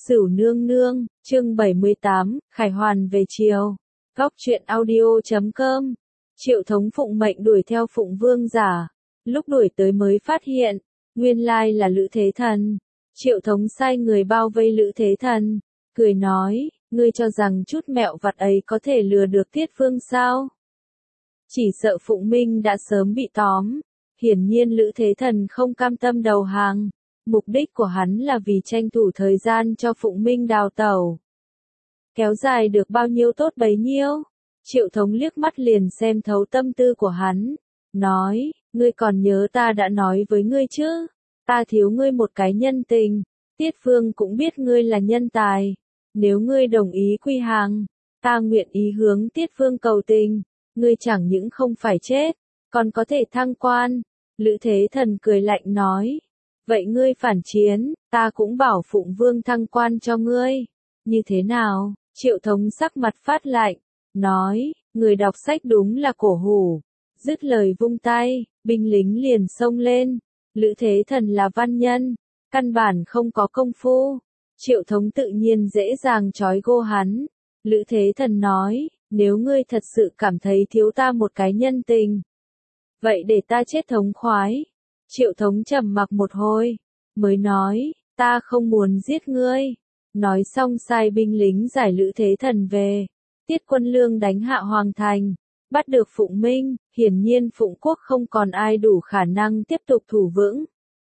Sửu nương nương, chương 78, Khải Hoàn về chiều. Góc truyện audio.com. Triệu Thống phụng mệnh đuổi theo Phụng Vương giả. Lúc đuổi tới mới phát hiện, nguyên lai là Lữ Thế Thần. Triệu Thống sai người bao vây Lữ Thế Thần, cười nói, ngươi cho rằng chút mẹo vặt ấy có thể lừa được Tiết Vương sao? Chỉ sợ Phụng Minh đã sớm bị tóm. Hiển nhiên Lữ Thế Thần không cam tâm đầu hàng. Mục đích của hắn là vì tranh thủ thời gian cho Phụng Minh đào tẩu. Kéo dài được bao nhiêu tốt bấy nhiêu. Triệu Thống liếc mắt liền xem thấu tâm tư của hắn. Nói, ngươi còn nhớ ta đã nói với ngươi chứ? Ta thiếu ngươi một cái nhân tình. Tiết Vương cũng biết ngươi là nhân tài. Nếu ngươi đồng ý quy hàng, ta nguyện ý hướng Tiết Vương cầu tình. Ngươi chẳng những không phải chết, còn có thể thăng quan. Lữ Thế Thần cười lạnh nói. Vậy ngươi phản chiến, ta cũng bảo Phụng Vương thăng quan cho ngươi. Như thế nào? Triệu Thống sắc mặt phát lạnh, nói, người đọc sách đúng là cổ hủ. Dứt lời vung tay, binh lính liền xông lên. Lữ Thế Thần là văn nhân, căn bản không có công phu. Triệu Thống tự nhiên dễ dàng trói gô hắn. Lữ Thế Thần nói, nếu ngươi thật sự cảm thấy thiếu ta một cái nhân tình, vậy để ta chết thống khoái. Triệu Thống trầm mặc một hồi, mới nói, ta không muốn giết ngươi. Nói xong sai binh lính giải Lữ Thế Thần về. Tiết Quân Lương đánh hạ Hoàng Thành, bắt được Phụng Minh, hiển nhiên Phụng Quốc không còn ai đủ khả năng tiếp tục thủ vững.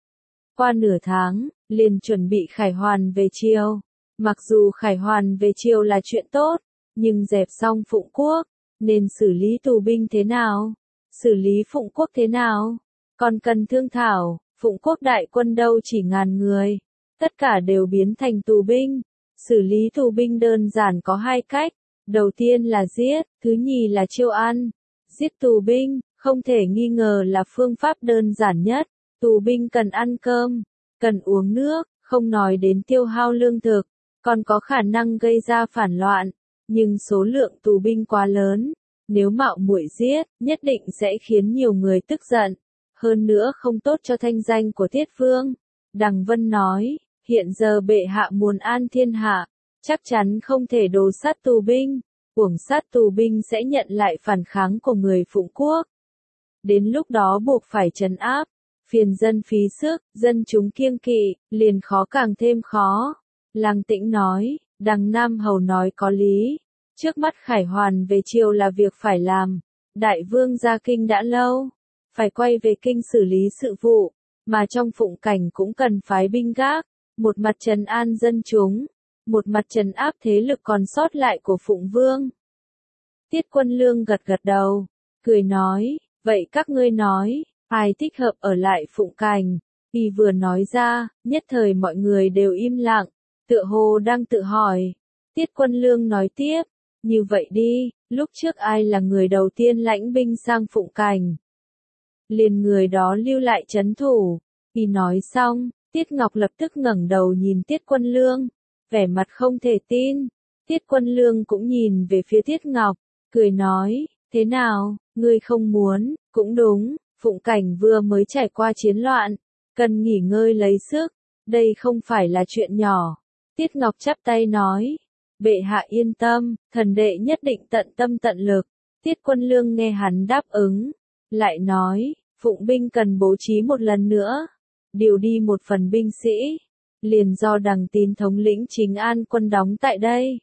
Qua nửa tháng, liền chuẩn bị khải hoàn về triều. Mặc dù khải hoàn về triều là chuyện tốt, nhưng dẹp xong Phụng Quốc, nên xử lý tù binh thế nào? Xử lý Phụng Quốc thế nào? Còn cần thương thảo. Phụng Quốc đại quân đâu chỉ ngàn người, tất cả đều biến thành tù binh. Xử lý tù binh đơn giản có hai cách, đầu tiên là giết, thứ nhì là chiêu ăn. Giết tù binh, không thể nghi ngờ là phương pháp đơn giản nhất. Tù binh cần ăn cơm, cần uống nước, không nói đến tiêu hao lương thực, còn có khả năng gây ra phản loạn. Nhưng số lượng tù binh quá lớn, nếu mạo muội giết, nhất định sẽ khiến nhiều người tức giận. Hơn nữa không tốt cho thanh danh của Tiết Vương. Đằng Vân nói, hiện giờ bệ hạ muốn an thiên hạ, chắc chắn không thể đồ sát tù binh. Uổng sát tù binh sẽ nhận lại phản kháng của người Phụng Quốc. Đến lúc đó buộc phải trấn áp, phiền dân phí sức, dân chúng kiêng kỵ, liền khó càng thêm khó. Lăng Tĩnh nói, đằng Nam Hầu nói có lý. Trước mắt khải hoàn về triều là việc phải làm. Đại vương ra kinh đã lâu, phải quay về kinh xử lý sự vụ, mà trong Phụng Cảnh cũng cần phái binh gác, một mặt trấn an dân chúng, một mặt trấn áp thế lực còn sót lại của Phụng Vương. Tiết Quân Lương gật gật đầu, cười nói, vậy các ngươi nói, ai thích hợp ở lại Phụng Cảnh? Y vừa nói ra, nhất thời mọi người đều im lặng, tựa hồ đang tự hỏi. Tiết Quân Lương nói tiếp, như vậy đi, lúc trước ai là người đầu tiên lãnh binh sang Phụng Cảnh? Liền người đó lưu lại trấn thủ. Y nói xong, Tiết Ngọc lập tức ngẩng đầu nhìn Tiết Quân Lương, vẻ mặt không thể tin. Tiết Quân Lương cũng nhìn về phía Tiết Ngọc, cười nói, thế nào, ngươi không muốn? Cũng đúng, Phụng Cảnh vừa mới trải qua chiến loạn, cần nghỉ ngơi lấy sức, đây không phải là chuyện nhỏ. Tiết Ngọc chắp tay nói, bệ hạ yên tâm, thần đệ nhất định tận tâm tận lực. Tiết Quân Lương nghe hắn đáp ứng, lại nói, Phụng binh cần bố trí một lần nữa, điều đi một phần binh sĩ, liền do Đằng Tín thống lĩnh Chính An quân đóng tại đây.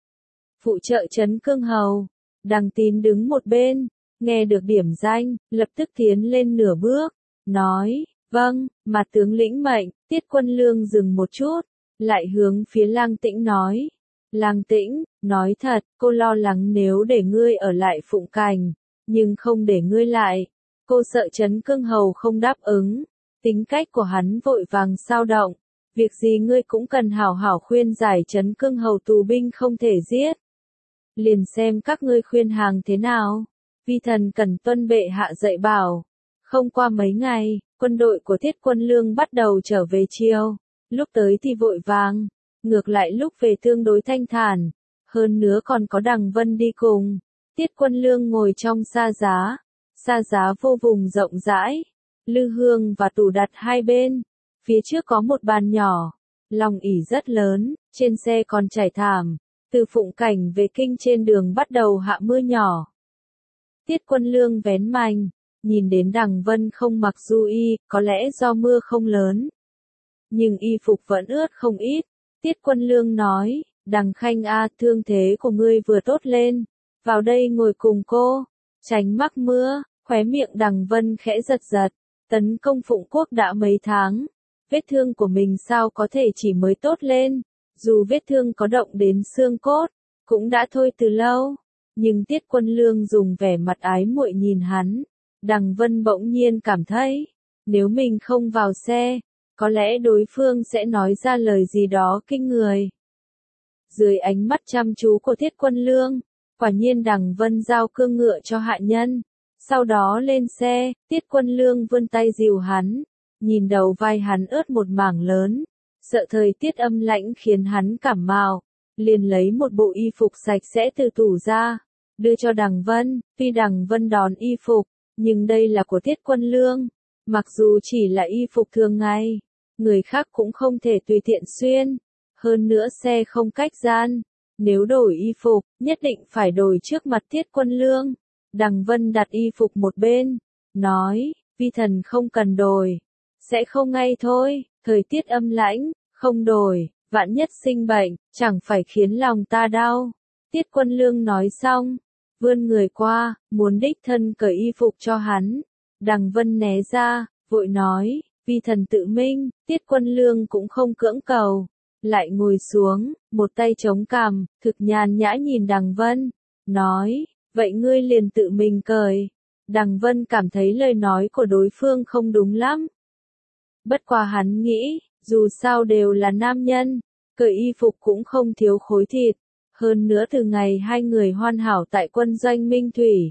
Phụ trợ trấn Cương Hầu. Đằng Tín đứng một bên, nghe được điểm danh, lập tức tiến lên nửa bước, nói, vâng, mà tướng lĩnh mệnh. Tiết Quân Lương dừng một chút, lại hướng phía Lăng Tĩnh nói, Lăng Tĩnh, nói thật, cô lo lắng nếu để ngươi ở lại Phụng Cảnh, nhưng không để ngươi lại, cô sợ Trấn Cương Hầu không đáp ứng. Tính cách của hắn vội vàng xao động, việc gì ngươi cũng cần hảo hảo khuyên giải Trấn Cương Hầu tù binh không thể giết. Liền xem các ngươi khuyên hàng thế nào. Vi thần cần tuân bệ hạ dạy bảo. Không qua mấy ngày, quân đội của Tiết Quân Lương bắt đầu trở về triều. Lúc tới thì vội vàng, ngược lại lúc về tương đối thanh thản. Hơn nữa còn có Đằng Vân đi cùng. Tiết Quân Lương ngồi trong sa giá vô vùng rộng rãi, lư hương và tủ đặt hai bên. Phía trước có một bàn nhỏ, lòng ỷ rất lớn, trên xe còn trải thảm, từ Phụng Cảnh về kinh trên đường bắt đầu hạ mưa nhỏ. Tiết Quân Lương vén mành, nhìn đến Đằng Vân không mặc du y, có lẽ do mưa không lớn. Nhưng y phục vẫn ướt không ít. Tiết Quân Lương nói, Đằng Khanh a, thương thế của ngươi vừa tốt lên, vào đây ngồi cùng cô, tránh mắc mưa. Khóe miệng Đằng Vân khẽ giật giật, tấn công Phụng Quốc đã mấy tháng, vết thương của mình sao có thể chỉ mới tốt lên, dù vết thương có động đến xương cốt, cũng đã thôi từ lâu. Nhưng Tiết Quân Lương dùng vẻ mặt ái muội nhìn hắn, Đằng Vân bỗng nhiên cảm thấy, nếu mình không vào xe, có lẽ đối phương sẽ nói ra lời gì đó kinh người. Dưới ánh mắt chăm chú của Tiết Quân Lương, quả nhiên Đằng Vân giao cương ngựa cho hạ nhân. Sau đó lên xe, Tiết Quân Lương vươn tay dìu hắn, nhìn đầu vai hắn ướt một mảng lớn, sợ thời tiết âm lãnh khiến hắn cảm mạo, liền lấy một bộ y phục sạch sẽ từ tủ ra, đưa cho Đằng Vân. Tuy Đằng Vân đón y phục, nhưng đây là của Tiết Quân Lương, mặc dù chỉ là y phục thường ngày, người khác cũng không thể tùy tiện xuyên, hơn nữa xe không cách gian, nếu đổi y phục, nhất định phải đổi trước mặt Tiết Quân Lương. Đằng Vân đặt y phục một bên, nói, vi thần không cần đổi, sẽ không ngay thôi, thời tiết âm lãnh, không đổi, vạn nhất sinh bệnh, chẳng phải khiến lòng ta đau. Tiết Quân Lương nói xong, vươn người qua, muốn đích thân cởi y phục cho hắn. Đằng Vân né ra, vội nói, vi thần tự minh. Tiết Quân Lương cũng không cưỡng cầu, lại ngồi xuống, một tay chống cằm, thực nhàn nhã nhìn Đằng Vân, nói, vậy ngươi liền tự mình cởi. Đằng Vân cảm thấy lời nói của đối phương không đúng lắm. Bất quá hắn nghĩ, dù sao đều là nam nhân, cởi y phục cũng không thiếu khối thịt. Hơn nữa từ ngày hai người hoàn hảo tại quân doanh Minh Thủy.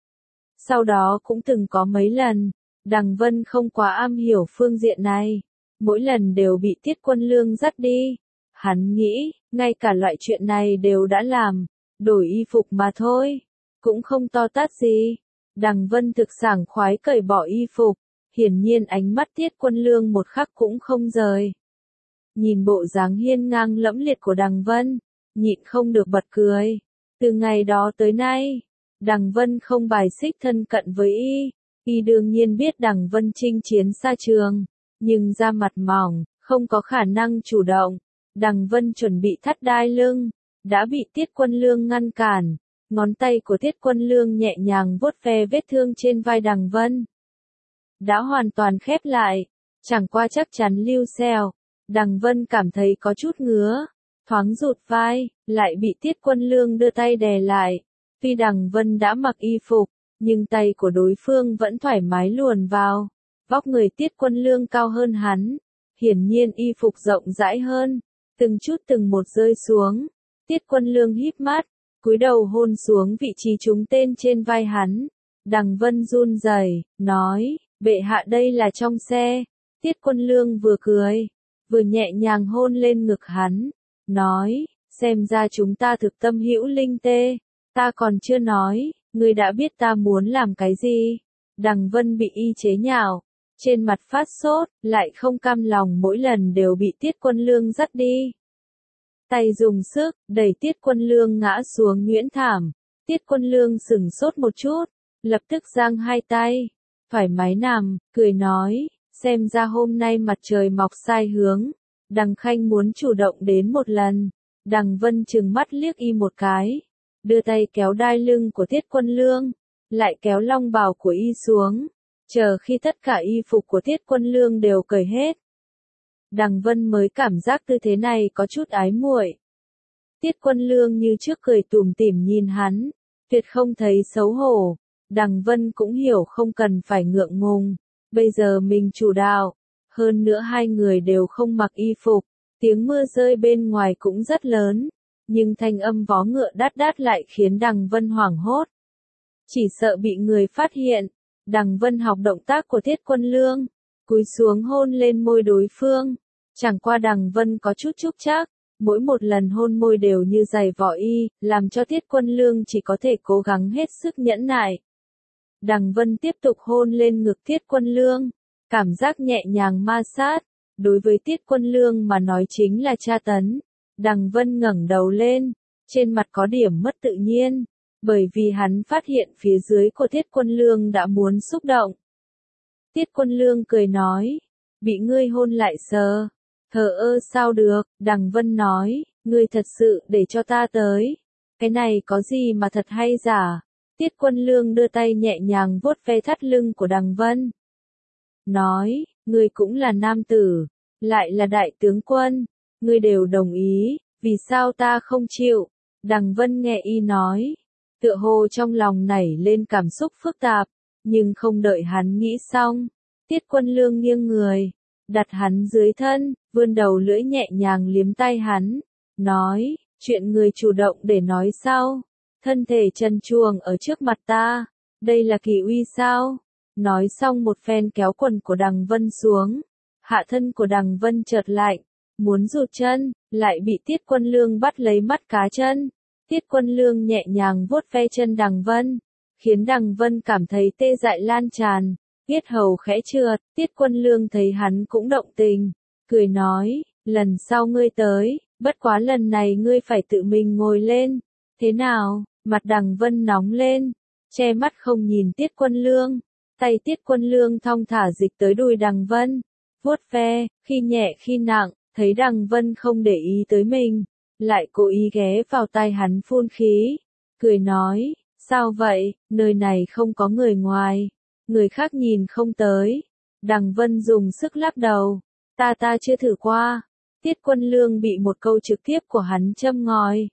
Sau đó cũng từng có mấy lần, Đằng Vân không quá am hiểu phương diện này. Mỗi lần đều bị Tiết Quân Lương dắt đi. Hắn nghĩ, ngay cả loại chuyện này đều đã làm, đổi y phục mà thôi, cũng không to tát gì. Đằng Vân thực sảng khoái cởi bỏ y phục, hiển nhiên ánh mắt Tiết Quân Lương một khắc cũng không rời. Nhìn bộ dáng hiên ngang lẫm liệt của Đằng Vân, nhịn không được bật cười. Từ ngày đó tới nay, Đằng Vân không bài xích thân cận với y đương nhiên biết Đằng Vân chinh chiến xa trường, nhưng da mặt mỏng, không có khả năng chủ động. Đằng Vân chuẩn bị thắt đai lưng, đã bị Tiết Quân Lương ngăn cản. Ngón tay của Tiết Quân Lương nhẹ nhàng vuốt ve vết thương trên vai Đằng Vân. Đã hoàn toàn khép lại, chẳng qua chắc chắn lưu sẹo. Đằng Vân cảm thấy có chút ngứa, thoáng rụt vai, lại bị Tiết Quân Lương đưa tay đè lại. Tuy Đằng Vân đã mặc y phục, nhưng tay của đối phương vẫn thoải mái luồn vào. Vóc người Tiết Quân Lương cao hơn hắn, hiển nhiên y phục rộng rãi hơn, từng chút từng một rơi xuống. Tiết Quân Lương híp mắt, cúi đầu hôn xuống vị trí trúng tên trên vai hắn. Đằng Vân run rẩy, nói, bệ hạ đây là trong xe. Tiết Quân Lương vừa cười, vừa nhẹ nhàng hôn lên ngực hắn, nói, xem ra chúng ta thực tâm hữu linh tê, ta còn chưa nói, ngươi đã biết ta muốn làm cái gì. Đằng Vân bị y chế nhạo, trên mặt phát sốt, lại không cam lòng mỗi lần đều bị Tiết Quân Lương dắt đi. Tay dùng sức, đẩy Tiết Quân Lương ngã xuống nhuyễn thảm. Tiết Quân Lương sửng sốt một chút, lập tức giang hai tay, thoải mái nằm, cười nói, xem ra hôm nay mặt trời mọc sai hướng. Đằng Khanh muốn chủ động đến một lần. Đằng Vân trừng mắt liếc y một cái, đưa tay kéo đai lưng của Tiết Quân Lương, lại kéo long bào của y xuống, chờ khi tất cả y phục của Tiết Quân Lương đều cởi hết. Đằng Vân mới cảm giác tư thế này có chút ái muội. Tiết Quân Lương như trước cười tủm tỉm nhìn hắn, tuyệt không thấy xấu hổ. Đằng Vân cũng hiểu không cần phải ngượng ngùng, bây giờ mình chủ đạo, hơn nữa hai người đều không mặc y phục, tiếng mưa rơi bên ngoài cũng rất lớn, nhưng thanh âm vó ngựa đát đát lại khiến Đằng Vân hoảng hốt. Chỉ sợ bị người phát hiện, Đằng Vân học động tác của Tiết Quân Lương, cúi xuống hôn lên môi đối phương. Chẳng qua Đằng Vân có chút chúc chắc, mỗi một lần hôn môi đều như giày vò y, làm cho Tiết Quân Lương chỉ có thể cố gắng hết sức nhẫn nại. Đằng Vân tiếp tục hôn lên ngực Tiết Quân Lương, cảm giác nhẹ nhàng ma sát, đối với Tiết Quân Lương mà nói chính là tra tấn. Đằng Vân ngẩng đầu lên, trên mặt có điểm mất tự nhiên, bởi vì hắn phát hiện phía dưới của Tiết Quân Lương đã muốn xúc động. Tiết Quân Lương cười nói, bị ngươi hôn lại sờ. Thờ ơ sao được, Đằng Vân nói, ngươi thật sự để cho ta tới. Cái này có gì mà thật hay giả? Tiết Quân Lương đưa tay nhẹ nhàng vuốt ve thắt lưng của Đằng Vân. Nói, ngươi cũng là nam tử, lại là đại tướng quân, ngươi đều đồng ý, vì sao ta không chịu? Đằng Vân nghe y nói, tựa hồ trong lòng nảy lên cảm xúc phức tạp, nhưng không đợi hắn nghĩ xong. Tiết Quân Lương nghiêng người, đặt hắn dưới thân, vươn đầu lưỡi nhẹ nhàng liếm tay hắn, nói, chuyện người chủ động để nói sau. Thân thể trần truồng ở trước mặt ta, đây là kỳ uy sao? Nói xong một phen kéo quần của Đằng Vân xuống, hạ thân của Đằng Vân chợt lạnh, muốn rụt chân, lại bị Tiết Quân Lương bắt lấy mắt cá chân. Tiết Quân Lương nhẹ nhàng vuốt ve chân Đằng Vân, khiến Đằng Vân cảm thấy tê dại lan tràn, yết hầu khẽ trượt. Tiết Quân Lương thấy hắn cũng động tình, cười nói, lần sau ngươi tới, bất quá lần này ngươi phải tự mình ngồi lên. Thế nào? Mặt Đằng Vân nóng lên, che mắt không nhìn Tiết Quân Lương. Tay Tiết Quân Lương thong thả dịch tới đùi Đằng Vân, vuốt ve, khi nhẹ khi nặng, thấy Đằng Vân không để ý tới mình, lại cố ý ghé vào tai hắn phun khí, cười nói, sao vậy, nơi này không có người ngoài, người khác nhìn không tới. Đằng Vân dùng sức lắc đầu, ta chưa thử qua. Tiết Quân Lương bị một câu trực tiếp của hắn châm ngòi.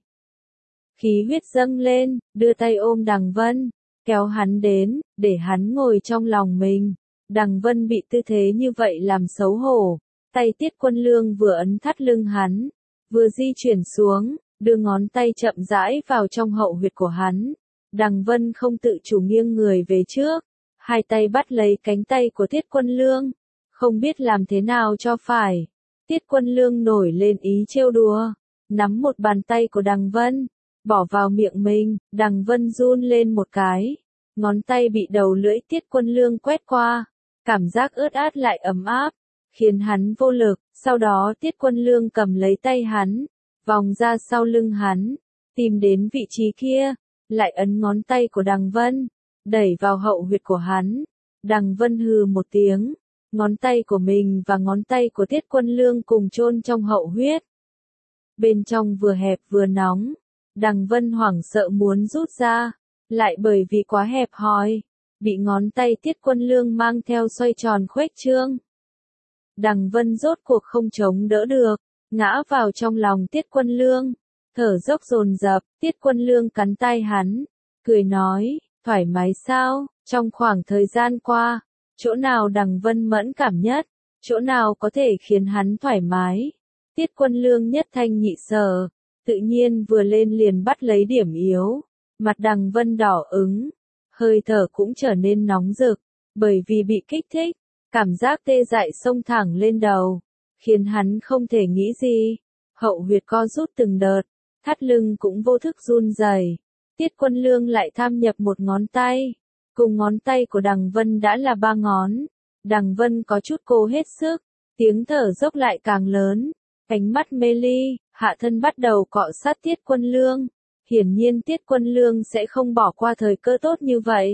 Khí huyết dâng lên, đưa tay ôm Đằng Vân, kéo hắn đến, để hắn ngồi trong lòng mình. Đằng Vân bị tư thế như vậy làm xấu hổ, tay Tiết Quân Lương vừa ấn thắt lưng hắn, vừa di chuyển xuống, đưa ngón tay chậm rãi vào trong hậu huyệt của hắn. Đằng Vân không tự chủ nghiêng người về trước, hai tay bắt lấy cánh tay của Tiết Quân Lương, không biết làm thế nào cho phải. Tiết Quân Lương nổi lên ý trêu đùa, nắm một bàn tay của Đằng Vân, bỏ vào miệng mình. Đằng Vân run lên một cái, ngón tay bị đầu lưỡi Tiết Quân Lương quét qua, cảm giác ướt át lại ấm áp, khiến hắn vô lực. Sau đó Tiết Quân Lương cầm lấy tay hắn, vòng ra sau lưng hắn, tìm đến vị trí kia, lại ấn ngón tay của Đằng Vân, đẩy vào hậu huyệt của hắn. Đằng Vân hừ một tiếng, ngón tay của mình và ngón tay của Tiết Quân Lương cùng chôn trong hậu huyết. Bên trong vừa hẹp vừa nóng, Đằng Vân hoảng sợ muốn rút ra, lại bởi vì quá hẹp hòi, bị ngón tay Tiết Quân Lương mang theo xoay tròn khuếch trương. Đằng Vân rốt cuộc không chống đỡ được, ngã vào trong lòng Tiết Quân Lương, thở dốc dồn dập. Tiết Quân Lương cắn tay hắn, cười nói, thoải mái sao? Trong khoảng thời gian qua, chỗ nào Đằng Vân mẫn cảm nhất, chỗ nào có thể khiến hắn thoải mái? Tiết Quân Lương nhất thanh nhị sở, tự nhiên vừa lên liền bắt lấy điểm yếu, mặt Đằng Vân đỏ ứng, hơi thở cũng trở nên nóng rực, bởi vì bị kích thích, cảm giác tê dại xông thẳng lên đầu, khiến hắn không thể nghĩ gì. Hậu huyệt co rút từng đợt, thắt lưng cũng vô thức run rẩy. Tiết Quân Lương lại tham nhập một ngón tay, cùng ngón tay của Đằng Vân đã là 3 ngón. Đằng Vân có chút cố hết sức, tiếng thở dốc lại càng lớn, ánh mắt mê ly, hạ thân bắt đầu cọ sát Tiết Quân Lương. Hiển nhiên Tiết Quân Lương sẽ không bỏ qua thời cơ tốt như vậy.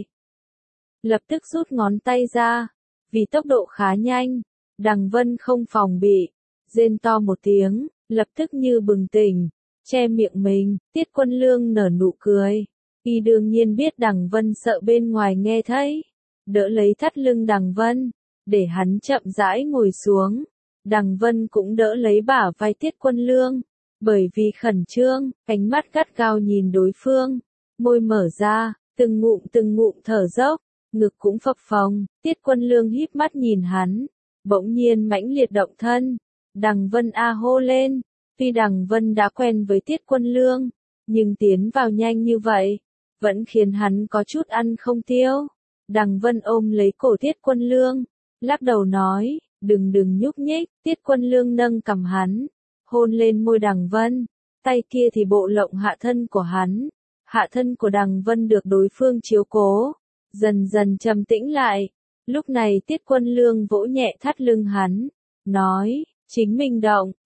Lập tức rút ngón tay ra, vì tốc độ khá nhanh, Đằng Vân không phòng bị, rên to một tiếng, lập tức như bừng tỉnh, che miệng mình. Tiết Quân Lương nở nụ cười, y đương nhiên biết Đằng Vân sợ bên ngoài nghe thấy, đỡ lấy thắt lưng Đằng Vân, để hắn chậm rãi ngồi xuống. Đằng Vân cũng đỡ lấy bả vai Tiết Quân Lương, bởi vì khẩn trương, ánh mắt gắt gao nhìn đối phương, môi mở ra, từng ngụm thở dốc, ngực cũng phập phồng. Tiết Quân Lương híp mắt nhìn hắn, bỗng nhiên mãnh liệt động thân. Đằng Vân a hô lên, tuy Đằng Vân đã quen với Tiết Quân Lương, nhưng tiến vào nhanh như vậy, vẫn khiến hắn có chút ăn không tiêu. Đằng Vân ôm lấy cổ Tiết Quân Lương, lắc đầu nói, đừng nhúc nhích. Tiết Quân Lương nâng cằm hắn, hôn lên môi Đằng Vân, tay kia thì bộ lộng hạ thân của hắn. Hạ thân của Đằng Vân được đối phương chiếu cố, dần dần trầm tĩnh lại. Lúc này Tiết Quân Lương vỗ nhẹ thắt lưng hắn, nói, chính mình động,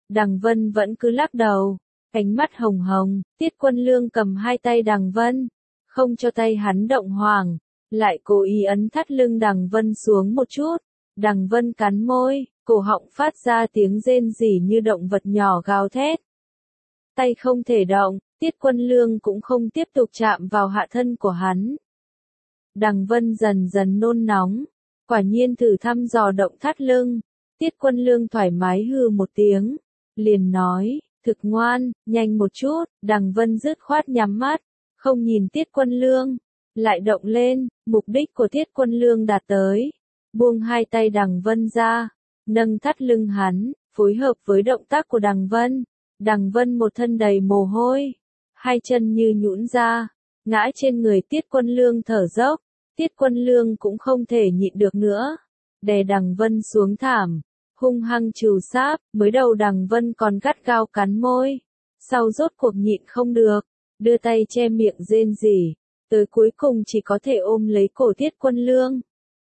Đằng Vân vẫn cứ lắc đầu, ánh mắt hồng hồng, Tiết Quân Lương cầm hai tay Đằng Vân, không cho tay hắn động hoảng, lại cố ý ấn thắt lưng Đằng Vân xuống một chút. Đằng Vân cắn môi, cổ họng phát ra tiếng rên rỉ như động vật nhỏ gào thét. Tay không thể động, Tiết Quân Lương cũng không tiếp tục chạm vào hạ thân của hắn. Đằng Vân dần dần nôn nóng, quả nhiên thử thăm dò động thắt lưng. Tiết Quân Lương thoải mái hừ một tiếng, liền nói, thực ngoan, nhanh một chút. Đằng Vân dứt khoát nhắm mắt, không nhìn Tiết Quân Lương, lại động lên. Mục đích của Tiết Quân Lương đạt tới, buông hai tay Đằng Vân ra, nâng thắt lưng hắn, phối hợp với động tác của Đằng Vân. Đằng Vân một thân đầy mồ hôi, hai chân như nhũn ra, ngã trên người Tiết Quân Lương thở dốc. Tiết Quân Lương cũng không thể nhịn được nữa, đè Đằng Vân xuống thảm, hung hăng trừ sáp. Mới đầu Đằng Vân còn gắt gao cắn môi, sau rốt cuộc nhịn không được, đưa tay che miệng rên rỉ, tới cuối cùng chỉ có thể ôm lấy cổ Tiết Quân Lương.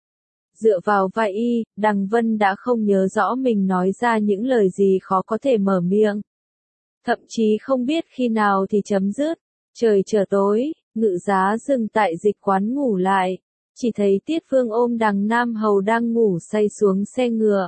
Dựa vào vai y, Đằng Vân đã không nhớ rõ mình nói ra những lời gì khó có thể mở miệng. Thậm chí không biết khi nào thì chấm dứt. Trời trở tối, Ngự Giá dừng tại dịch quán ngủ lại, chỉ thấy Tiết Phương ôm Đằng Nam Hầu đang ngủ say xuống xe ngựa.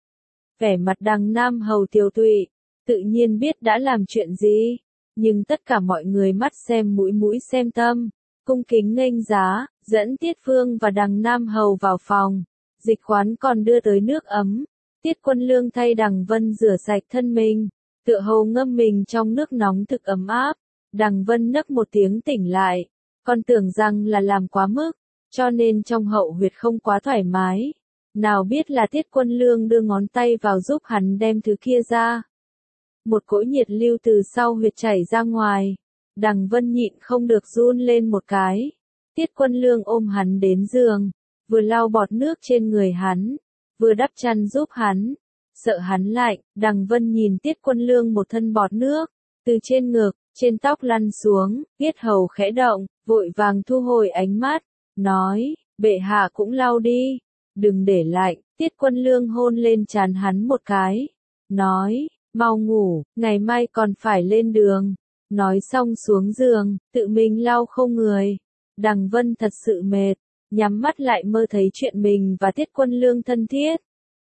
Vẻ mặt Đằng Nam Hầu tiều tụy, tự nhiên biết đã làm chuyện gì, nhưng tất cả mọi người mắt xem mũi mũi xem tâm, cung kính nghênh giá, dẫn Tiết Phương và Đằng Nam Hầu vào phòng. Dịch quán còn đưa tới nước ấm, Tiết Quân Lương thay Đằng Vân rửa sạch thân mình, tựa hồ ngâm mình trong nước nóng thực ấm áp. Đằng Vân nấc một tiếng tỉnh lại, còn tưởng rằng là làm quá mức, cho nên trong hậu huyệt không quá thoải mái. Nào biết là Tiết Quân Lương đưa ngón tay vào giúp hắn đem thứ kia ra. Một cỗ nhiệt lưu từ sau huyệt chảy ra ngoài. Đằng Vân nhịn không được run lên một cái. Tiết Quân Lương ôm hắn đến giường, vừa lau bọt nước trên người hắn, vừa đắp chăn giúp hắn. Sợ hắn lạnh, Đằng Vân nhìn Tiết Quân Lương một thân bọt nước, từ trên ngực, trên tóc lăn xuống, yết hầu khẽ động, vội vàng thu hồi ánh mắt, nói, bệ hạ cũng lau đi, đừng để lạnh. Tiết Quân Lương hôn lên trán hắn một cái, nói, mau ngủ, ngày mai còn phải lên đường. Nói xong xuống giường, tự mình lau khô người. Đằng Vân thật sự mệt, nhắm mắt lại mơ thấy chuyện mình và Tiết Quân Lương thân thiết.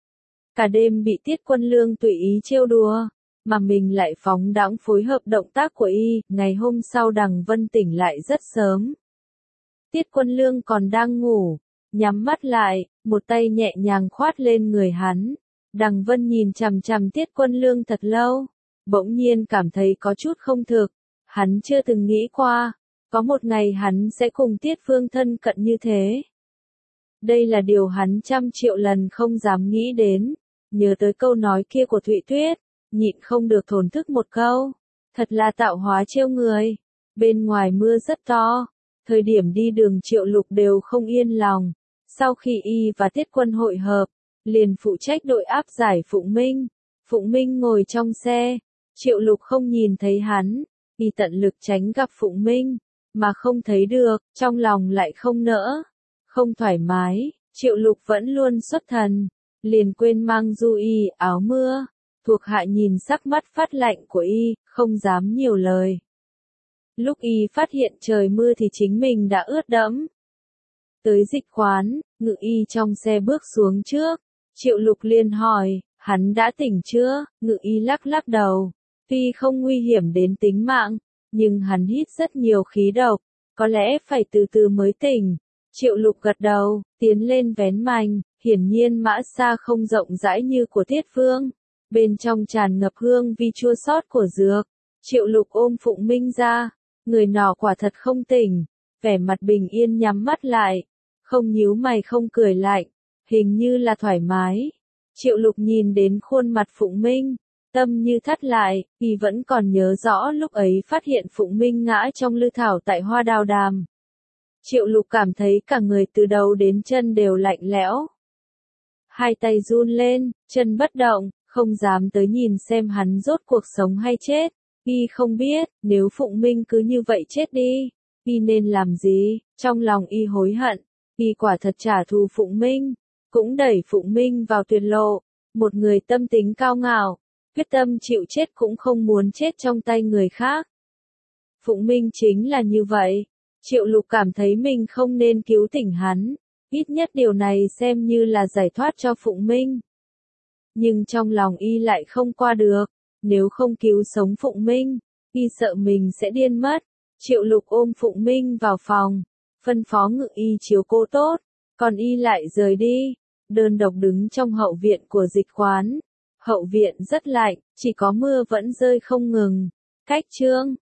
Cả đêm bị Tiết Quân Lương tùy ý trêu đùa, mà mình lại phóng đãng phối hợp động tác của y. Ngày hôm sau Đằng Vân tỉnh lại rất sớm. Tiết Quân Lương còn đang ngủ, nhắm mắt lại, một tay nhẹ nhàng khoát lên người hắn. Đằng Vân nhìn chằm chằm Tiết Quân Lương thật lâu, bỗng nhiên cảm thấy có chút không thực. Hắn chưa từng nghĩ qua, có một ngày hắn sẽ cùng Tiết Phương thân cận như thế. Đây là điều hắn 100.000.000 lần không dám nghĩ đến. Nhớ tới câu nói kia của Thụy Tuyết, nhịn không được thổn thức một câu. Thật là tạo hóa trêu người. Bên ngoài mưa rất to, thời điểm đi đường Triệu Lục đều không yên lòng. Sau khi y và Tiết Quân hội hợp, liền phụ trách đội áp giải Phụng Minh. Phụng Minh ngồi trong xe, Triệu Lục không nhìn thấy hắn, y tận lực tránh gặp Phụng Minh, mà không thấy được, trong lòng lại không nỡ, không thoải mái. Triệu Lục vẫn luôn xuất thần, liền quên mang du y, áo mưa. Thuộc hạ nhìn sắc mắt phát lạnh của y, không dám nhiều lời. Lúc y phát hiện trời mưa thì chính mình đã ướt đẫm. Tới dịch quán, Ngự Y trong xe bước xuống trước. Triệu Lục liền hỏi, hắn đã tỉnh chưa? Ngự Y lắc lắc đầu. Tuy không nguy hiểm đến tính mạng, nhưng hắn hít rất nhiều khí độc, có lẽ phải từ từ mới tỉnh. Triệu Lục gật đầu, tiến lên vén mành, hiển nhiên mã xa không rộng rãi như của Tiết Phương. Bên trong tràn ngập hương vi chua xót của dược. Triệu Lục ôm Phụng Minh ra, người nọ quả thật không tỉnh, vẻ mặt bình yên nhắm mắt lại, không nhíu mày không cười lạnh, hình như là thoải mái. Triệu Lục nhìn đến khuôn mặt Phụng Minh, tâm như thắt lại, y vẫn còn nhớ rõ lúc ấy phát hiện Phụng Minh ngã trong lư thảo tại Hoa Đào Đàm. Triệu Lục cảm thấy cả người từ đầu đến chân đều lạnh lẽo. Hai tay run lên, chân bất động, không dám tới nhìn xem hắn rốt cuộc sống hay chết. Y không biết, nếu Phụng Minh cứ như vậy chết đi, y nên làm gì? Trong lòng y hối hận, y quả thật trả thù Phụng Minh, cũng đẩy Phụng Minh vào tuyệt lộ. Một người tâm tính cao ngạo, quyết tâm chịu chết cũng không muốn chết trong tay người khác. Phụng Minh chính là như vậy. Triệu Lục cảm thấy mình không nên cứu tỉnh hắn, ít nhất điều này xem như là giải thoát cho Phụng Minh. Nhưng trong lòng y lại không qua được, nếu không cứu sống Phụng Minh, y sợ mình sẽ điên mất. Triệu Lục ôm Phụng Minh vào phòng, phân phó Ngự Y chiếu cố tốt, còn y lại rời đi, đơn độc đứng trong hậu viện của dịch quán. Hậu viện rất lạnh, chỉ có mưa vẫn rơi không ngừng. Cách chương